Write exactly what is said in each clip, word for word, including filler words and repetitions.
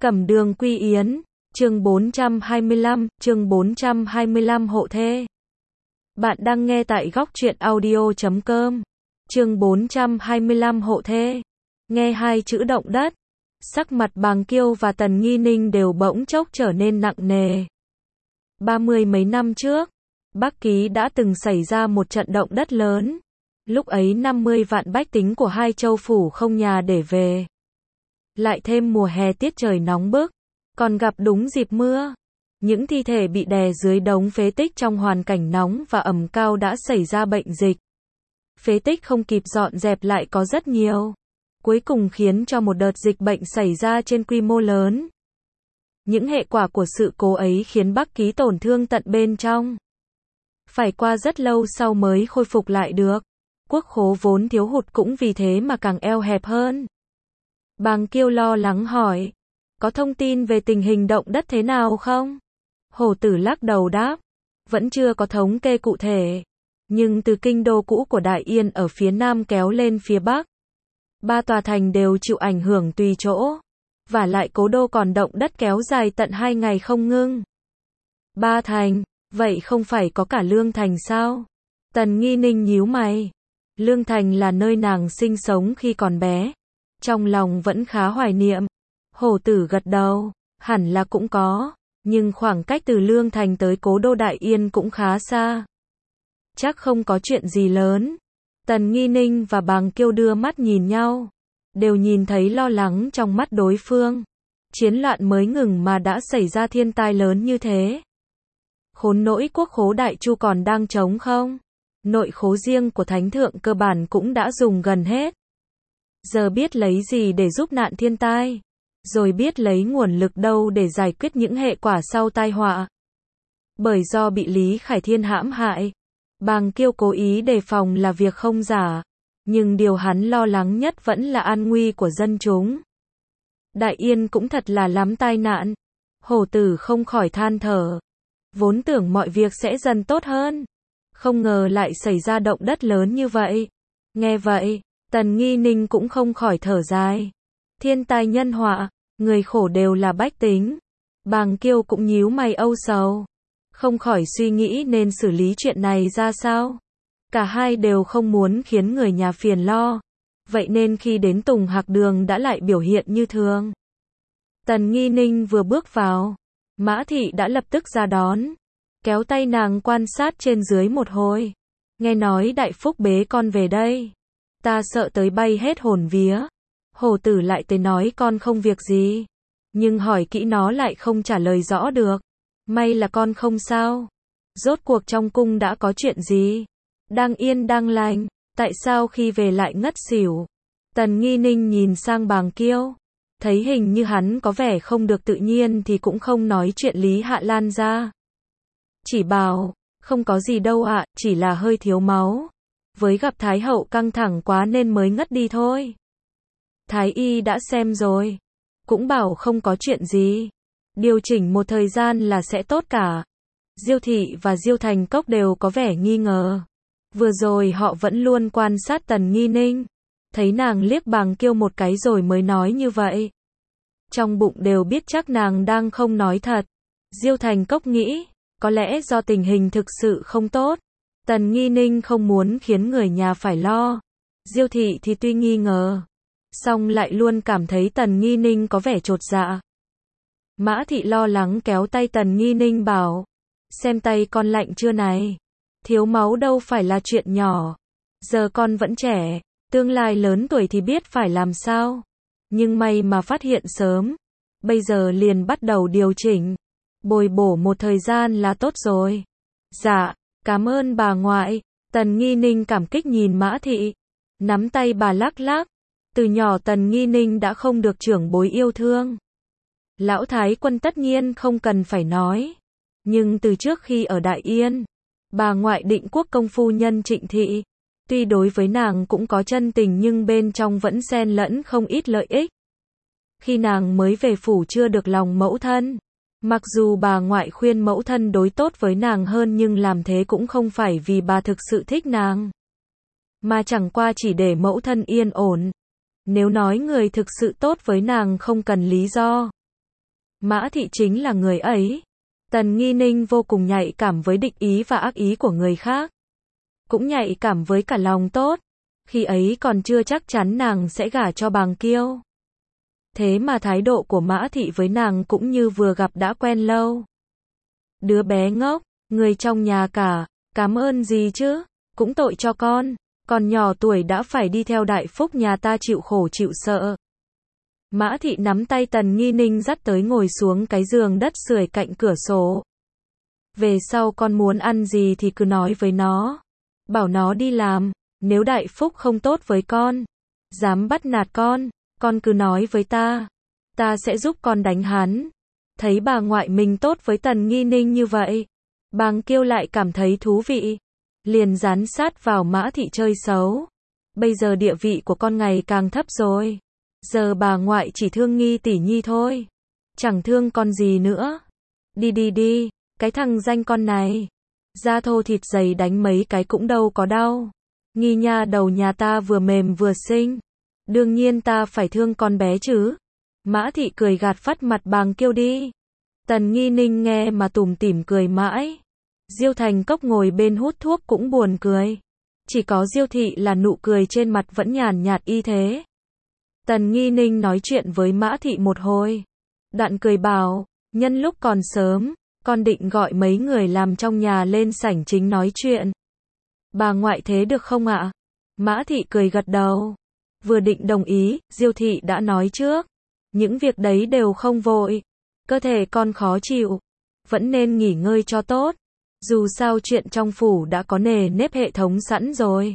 Cẩm đường quy yến, chương bốn trăm hai mươi lăm, chương bốn trăm hai mươi lăm hộ thê. Bạn đang nghe tại góc truyện audio chấm com. Chương bốn trăm hai mươi lăm hộ thê. Nghe hai chữ động đất, sắc mặt Bàng Kiêu và Tần Nghi Ninh đều bỗng chốc trở nên nặng nề. Ba mươi mấy năm trước, Bắc Ký đã từng xảy ra một trận động đất lớn. Lúc ấy năm mươi vạn bách tính của hai châu phủ không nhà để về. Lại thêm mùa hè tiết trời nóng bức, còn gặp đúng dịp mưa. Những thi thể bị đè dưới đống phế tích trong hoàn cảnh nóng và ẩm cao đã xảy ra bệnh dịch. Phế tích không kịp dọn dẹp lại có rất nhiều. Cuối cùng khiến cho một đợt dịch bệnh xảy ra trên quy mô lớn. Những hệ quả của sự cố ấy khiến Bắc Ký tổn thương tận bên trong. Phải qua rất lâu sau mới khôi phục lại được. Quốc khố vốn thiếu hụt cũng vì thế mà càng eo hẹp hơn. Bàng Kiêu lo lắng hỏi, có thông tin về tình hình động đất thế nào không? Hổ Tử lắc đầu đáp, vẫn chưa có thống kê cụ thể. Nhưng từ kinh đô cũ của Đại Yên ở phía nam kéo lên phía bắc, ba tòa thành đều chịu ảnh hưởng tùy chỗ. Và lại cố đô còn động đất kéo dài tận hai ngày không ngưng. Ba thành, vậy không phải có cả Lương Thành sao? Tần Nghi Ninh nhíu mày. Lương Thành là nơi nàng sinh sống khi còn bé. Trong lòng vẫn khá hoài niệm. Hổ Tử gật đầu, hẳn là cũng có, nhưng khoảng cách từ Lương Thành tới cố đô Đại Yên cũng khá xa. Chắc không có chuyện gì lớn. Tần Nghi Ninh và Bàng Kiêu đưa mắt nhìn nhau, đều nhìn thấy lo lắng trong mắt đối phương. Chiến loạn mới ngừng mà đã xảy ra thiên tai lớn như thế. Khốn nỗi quốc khố Đại Chu còn đang trống không? Nội khố riêng của Thánh Thượng cơ bản cũng đã dùng gần hết. Giờ biết lấy gì để giúp nạn thiên tai, rồi biết lấy nguồn lực đâu để giải quyết những hệ quả sau tai họa. Bởi do bị Lý Khải Thiên hãm hại, Bàng Kiêu cố ý đề phòng là việc không giả, nhưng điều hắn lo lắng nhất vẫn là an nguy của dân chúng. Đại Yên cũng thật là lắm tai nạn. Hổ Tử không khỏi than thở, vốn tưởng mọi việc sẽ dần tốt hơn, không ngờ lại xảy ra động đất lớn như vậy. Nghe vậy, Tần Nghi Ninh cũng không khỏi thở dài. Thiên tai nhân họa, người khổ đều là bách tính. Bàng Kiêu cũng nhíu mày âu sầu, không khỏi suy nghĩ nên xử lý chuyện này ra sao. Cả hai đều không muốn khiến người nhà phiền lo, vậy nên khi đến Tùng Hạc Đường đã lại biểu hiện như thường. Tần Nghi Ninh vừa bước vào, Mã Thị đã lập tức ra đón, kéo tay nàng quan sát trên dưới một hồi. Nghe nói Đại Phúc bế con về đây, ta sợ tới bay hết hồn vía. Hổ Tử lại tới nói con không việc gì, nhưng hỏi kỹ nó lại không trả lời rõ được. May là con không sao. Rốt cuộc trong cung đã có chuyện gì? Đang yên đang lành, tại sao khi về lại ngất xỉu? Tần Nghi Ninh nhìn sang Bàng Kiêu, thấy hình như hắn có vẻ không được tự nhiên thì cũng không nói chuyện Lý Hạ Lan ra. Chỉ bảo, không có gì đâu ạ, chỉ là hơi thiếu máu. Với gặp Thái hậu căng thẳng quá nên mới ngất đi thôi. Thái y đã xem rồi, cũng bảo không có chuyện gì. Điều chỉnh một thời gian là sẽ tốt cả. Diêu Thị và Diêu Thành Cốc đều có vẻ nghi ngờ. Vừa rồi họ vẫn luôn quan sát Tần Nghi Ninh, thấy nàng liếc Bàng Kiêu một cái rồi mới nói như vậy. Trong bụng đều biết chắc nàng đang không nói thật. Diêu Thành Cốc nghĩ, có lẽ do tình hình thực sự không tốt. Tần Nghi Ninh không muốn khiến người nhà phải lo. Diêu Thị thì tuy nghi ngờ, song lại luôn cảm thấy Tần Nghi Ninh có vẻ chột dạ. Mã Thị lo lắng kéo tay Tần Nghi Ninh bảo, xem tay con lạnh chưa này, thiếu máu đâu phải là chuyện nhỏ. Giờ con vẫn trẻ, tương lai lớn tuổi thì biết phải làm sao. Nhưng may mà phát hiện sớm, bây giờ liền bắt đầu điều chỉnh, bồi bổ một thời gian là tốt rồi. Dạ, cảm ơn bà ngoại. Tần Nghi Ninh cảm kích nhìn Mã Thị, nắm tay bà lắc lắc. Từ nhỏ Tần Nghi Ninh đã không được trưởng bối yêu thương. Lão Thái Quân tất nhiên không cần phải nói. Nhưng từ trước khi ở Đại Yên, bà ngoại Định Quốc công phu nhân Trịnh Thị, tuy đối với nàng cũng có chân tình nhưng bên trong vẫn xen lẫn không ít lợi ích. Khi nàng mới về phủ chưa được lòng mẫu thân. Mặc dù bà ngoại khuyên mẫu thân đối tốt với nàng hơn nhưng làm thế cũng không phải vì bà thực sự thích nàng, mà chẳng qua chỉ để mẫu thân yên ổn. Nếu nói người thực sự tốt với nàng không cần lý do, Mã Thị chính là người ấy. Tần Nghi Ninh vô cùng nhạy cảm với địch ý và ác ý của người khác. Cũng nhạy cảm với cả lòng tốt. Khi ấy còn chưa chắc chắn nàng sẽ gả cho Bàng Kiêu. Thế mà thái độ của Mã Thị với nàng cũng như vừa gặp đã quen lâu. Đứa bé ngốc, người trong nhà cả, cảm ơn gì chứ, cũng tội cho con, còn nhỏ tuổi đã phải đi theo đại phúc nhà ta chịu khổ chịu sợ. Mã Thị nắm tay Tần Nghi Ninh dắt tới ngồi xuống cái giường đất sưởi cạnh cửa sổ. Về sau con muốn ăn gì thì cứ nói với nó. Bảo nó đi làm, nếu đại phúc không tốt với con, dám bắt nạt con, con cứ nói với ta. Ta sẽ giúp con đánh hắn. Thấy bà ngoại mình tốt với Tần Nghi Ninh như vậy, Bàng Kiêu lại cảm thấy thú vị. Liền dán sát vào Mã Thị chơi xấu. Bây giờ địa vị của con ngày càng thấp rồi. Giờ bà ngoại chỉ thương Nghi tỷ nhi thôi. Chẳng thương con gì nữa. Đi đi đi, cái thằng danh con này. Da thô thịt dày đánh mấy cái cũng đâu có đau. Nghi nha đầu nhà ta vừa mềm vừa xinh. Đương nhiên ta phải thương con bé chứ. Mã Thị cười gạt phắt mặt Bàng Kiêu đi. Tần Nghi Ninh nghe mà tủm tỉm cười mãi. Diêu Thành Cốc ngồi bên hút thuốc cũng buồn cười. Chỉ có Diêu Thị là nụ cười trên mặt vẫn nhàn nhạt y thế. Tần Nghi Ninh nói chuyện với Mã Thị một hồi. Đoạn cười bảo, nhân lúc còn sớm, con định gọi mấy người làm trong nhà lên sảnh chính nói chuyện. Bà ngoại thế được không ạ? Mã Thị cười gật đầu. Vừa định đồng ý, Diêu Thị đã nói trước. Những việc đấy đều không vội. Cơ thể con khó chịu. Vẫn nên nghỉ ngơi cho tốt. Dù sao chuyện trong phủ đã có nề nếp hệ thống sẵn rồi.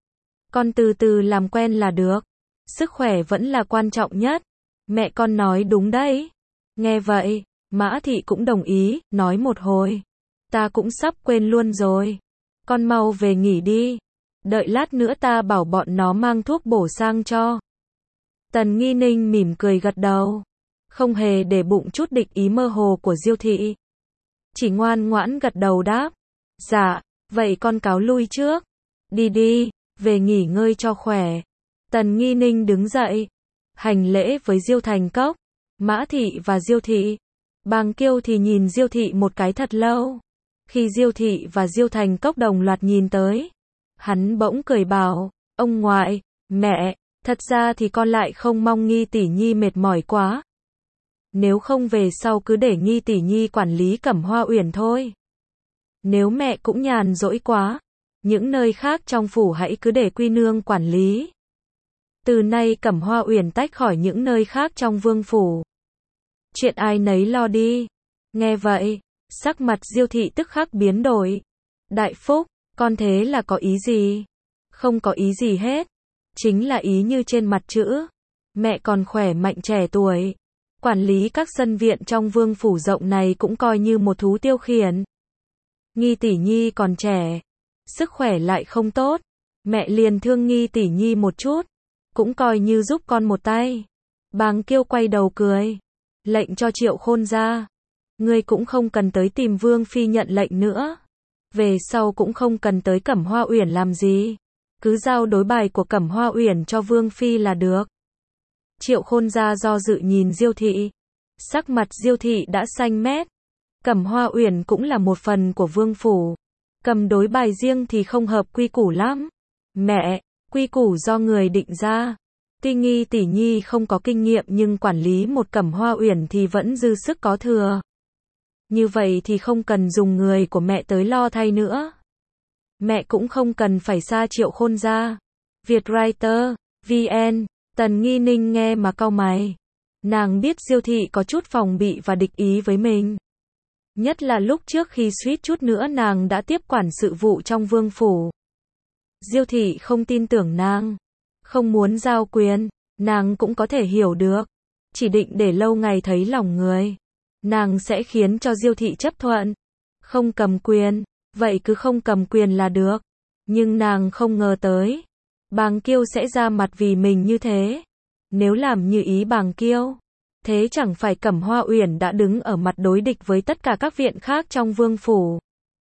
Con từ từ làm quen là được. Sức khỏe vẫn là quan trọng nhất. Mẹ con nói đúng đấy. Nghe vậy, Mã Thị cũng đồng ý, nói một hồi. Ta cũng sắp quên luôn rồi. Con mau về nghỉ đi. Đợi lát nữa ta bảo bọn nó mang thuốc bổ sang cho. Tần Nghi Ninh mỉm cười gật đầu. Không hề để bụng chút địch ý mơ hồ của Diêu Thị. Chỉ ngoan ngoãn gật đầu đáp. Dạ, vậy con cáo lui trước. Đi đi, về nghỉ ngơi cho khỏe. Tần Nghi Ninh đứng dậy. Hành lễ với Diêu Thành Cốc, Mã Thị và Diêu Thị. Bàng Kiêu thì nhìn Diêu Thị một cái thật lâu. Khi Diêu Thị và Diêu Thành Cốc đồng loạt nhìn tới, hắn bỗng cười bảo, ông ngoại, mẹ, thật ra thì con lại không mong Nghi tỷ nhi mệt mỏi quá. Nếu không về sau cứ để Nghi tỷ nhi quản lý Cẩm Hoa Uyển thôi. Nếu mẹ cũng nhàn rỗi quá, những nơi khác trong phủ hãy cứ để Quy nương quản lý. Từ nay Cẩm Hoa Uyển tách khỏi những nơi khác trong vương phủ. Chuyện ai nấy lo đi. Nghe vậy, sắc mặt Diêu Thị tức khắc biến đổi. Đại Phúc, con thế là có ý gì? Không có ý gì hết. Chính là ý như trên mặt chữ. Mẹ còn khỏe mạnh trẻ tuổi. Quản lý các sân viện trong vương phủ rộng này cũng coi như một thú tiêu khiển. Nghi tỷ nhi còn trẻ. Sức khỏe lại không tốt. Mẹ liền thương Nghi tỷ nhi một chút. Cũng coi như giúp con một tay. Bàng Kiêu quay đầu cười. Lệnh cho Triệu Khôn ra. Ngươi cũng không cần tới tìm Vương Phi nhận lệnh nữa. Về sau cũng không cần tới Cẩm Hoa Uyển làm gì. Cứ giao đối bài của Cẩm Hoa Uyển cho Vương Phi là được. Triệu Khôn ra do dự nhìn Diêu Thị. Sắc mặt Diêu Thị đã xanh mét. Cẩm Hoa Uyển cũng là một phần của vương phủ. Cầm đối bài riêng thì không hợp quy củ lắm. Mẹ, quy củ do người định ra. Tuy Nghi tỷ nhi không có kinh nghiệm nhưng quản lý một Cẩm Hoa Uyển thì vẫn dư sức có thừa. Như vậy thì không cần dùng người của mẹ tới lo thay nữa. Mẹ cũng không cần phải xa Triệu Khôn ra. Vietwriter, vê en, Tần Nghi Ninh nghe mà cau mày. Nàng biết Diêu Thị có chút phòng bị và địch ý với mình. Nhất là lúc trước khi suýt chút nữa nàng đã tiếp quản sự vụ trong vương phủ. Diêu Thị không tin tưởng nàng. Không muốn giao quyền, nàng cũng có thể hiểu được. Chỉ định để lâu ngày thấy lòng người. Nàng sẽ khiến cho Diêu Thị chấp thuận. Không cầm quyền, vậy cứ không cầm quyền là được. Nhưng nàng không ngờ tới. Bàng Kiêu sẽ ra mặt vì mình như thế. Nếu làm như ý Bàng Kiêu, thế chẳng phải Cẩm Hoa Uyển đã đứng ở mặt đối địch với tất cả các viện khác trong vương phủ.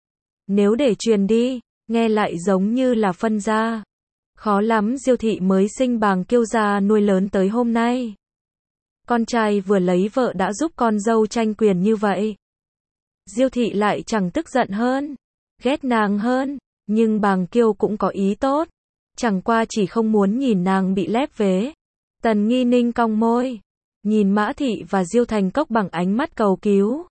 Nếu để truyền đi, nghe lại giống như là phân gia. Khó lắm Diêu Thị mới sinh Bàng Kiêu ra nuôi lớn tới hôm nay. Con trai vừa lấy vợ đã giúp con dâu tranh quyền như vậy. Diêu thị lại chẳng tức giận hơn, ghét nàng hơn, nhưng Bàng Kiêu cũng có ý tốt, chẳng qua chỉ không muốn nhìn nàng bị lép vế. Tần Nghi Ninh cong môi, nhìn Mã Thị và Diêu Thành Cốc bằng ánh mắt cầu cứu.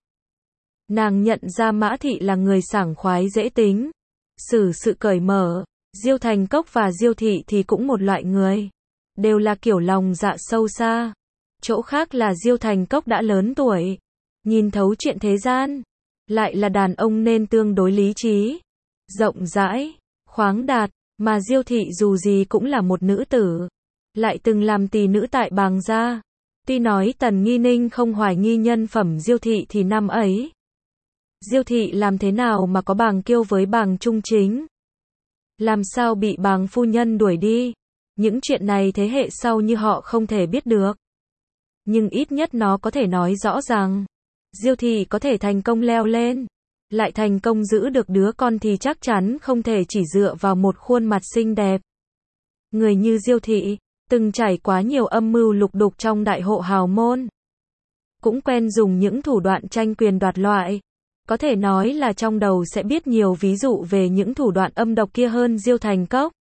Nàng nhận ra Mã Thị là người sảng khoái dễ tính, xử sự cởi mở. Diêu Thành Cốc và Diêu Thị thì cũng một loại người, đều là kiểu lòng dạ sâu xa. Chỗ khác là Diêu Thành Cốc đã lớn tuổi, nhìn thấu chuyện thế gian, lại là đàn ông nên tương đối lý trí, rộng rãi, khoáng đạt, mà Diêu Thị dù gì cũng là một nữ tử, lại từng làm tỳ nữ tại Bàng gia. Tuy nói Tần Nghi Ninh không hoài nghi nhân phẩm Diêu Thị thì năm ấy, Diêu Thị làm thế nào mà có Bàng Kiêu với Bàng Trung Chính? Làm sao bị Bàng phu nhân đuổi đi? Những chuyện này thế hệ sau như họ không thể biết được. Nhưng ít nhất nó có thể nói rõ rằng, Diêu Thị có thể thành công leo lên, lại thành công giữ được đứa con thì chắc chắn không thể chỉ dựa vào một khuôn mặt xinh đẹp. Người như Diêu Thị, từng trải quá nhiều âm mưu lục đục trong đại hộ hào môn, cũng quen dùng những thủ đoạn tranh quyền đoạt loại. Có thể nói là trong đầu sẽ biết nhiều ví dụ về những thủ đoạn âm độc kia hơn Diêu Thành Cốc.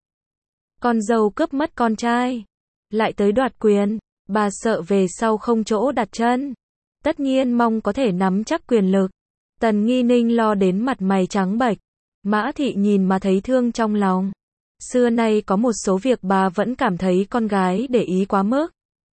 Con dâu cướp mất con trai, lại tới đoạt quyền, bà sợ về sau không chỗ đặt chân. Tất nhiên mong có thể nắm chắc quyền lực. Tần Nghi Ninh lo đến mặt mày trắng bệch. Mã Thị nhìn mà thấy thương trong lòng. Xưa nay có một số việc bà vẫn cảm thấy con gái để ý quá mức.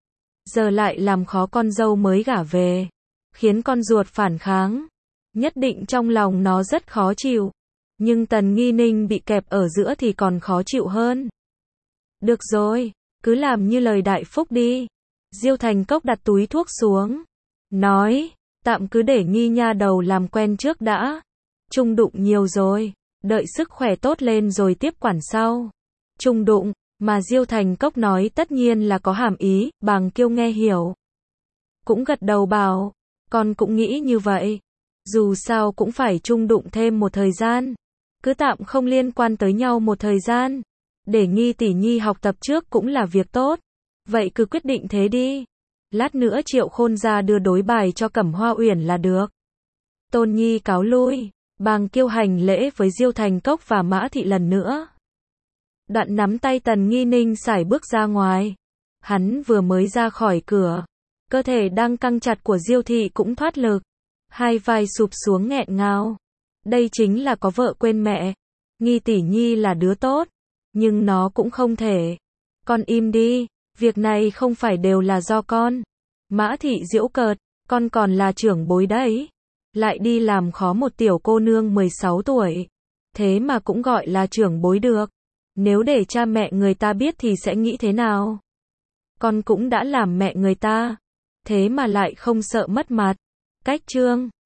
Giờ lại làm khó con dâu mới gả về, khiến con ruột phản kháng. Nhất định trong lòng nó rất khó chịu. Nhưng Tần Nghi Ninh bị kẹp ở giữa thì còn khó chịu hơn. Được rồi, cứ làm như lời đại phúc đi. Diêu Thành Cốc đặt túi thuốc xuống, nói, tạm cứ để Nghi nha đầu làm quen trước đã. Chung đụng nhiều rồi, đợi sức khỏe tốt lên rồi tiếp quản sau. Chung đụng, mà Diêu Thành Cốc nói tất nhiên là có hàm ý, Bàng Kiêu nghe hiểu. Cũng gật đầu bảo, con cũng nghĩ như vậy. Dù sao cũng phải chung đụng thêm một thời gian. Cứ tạm không liên quan tới nhau một thời gian. Để Nghi tỷ nhi học tập trước cũng là việc tốt. Vậy cứ quyết định thế đi. Lát nữa Triệu Khôn ra đưa đối bài cho Cẩm Hoa Uyển là được. Tôn Nhi cáo lui. Bàng Kiêu hành lễ với Diêu Thành Cốc và Mã Thị lần nữa. Đoạn nắm tay Tần Nghi Ninh sải bước ra ngoài. Hắn vừa mới ra khỏi cửa, cơ thể đang căng chặt của Diêu Thị cũng thoát lực. Hai vai sụp xuống nghẹn ngào. Đây chính là có vợ quên mẹ. Nghi tỷ nhi là đứa tốt, nhưng nó cũng không thể. Con im đi, việc này không phải đều là do con. Mã Thị giễu cợt, con còn là trưởng bối đấy. Lại đi làm khó một tiểu cô nương mười sáu tuổi. Thế mà cũng gọi là trưởng bối được. Nếu để cha mẹ người ta biết thì sẽ nghĩ thế nào? Con cũng đã làm mẹ người ta. Thế mà lại không sợ mất mặt. Cách chương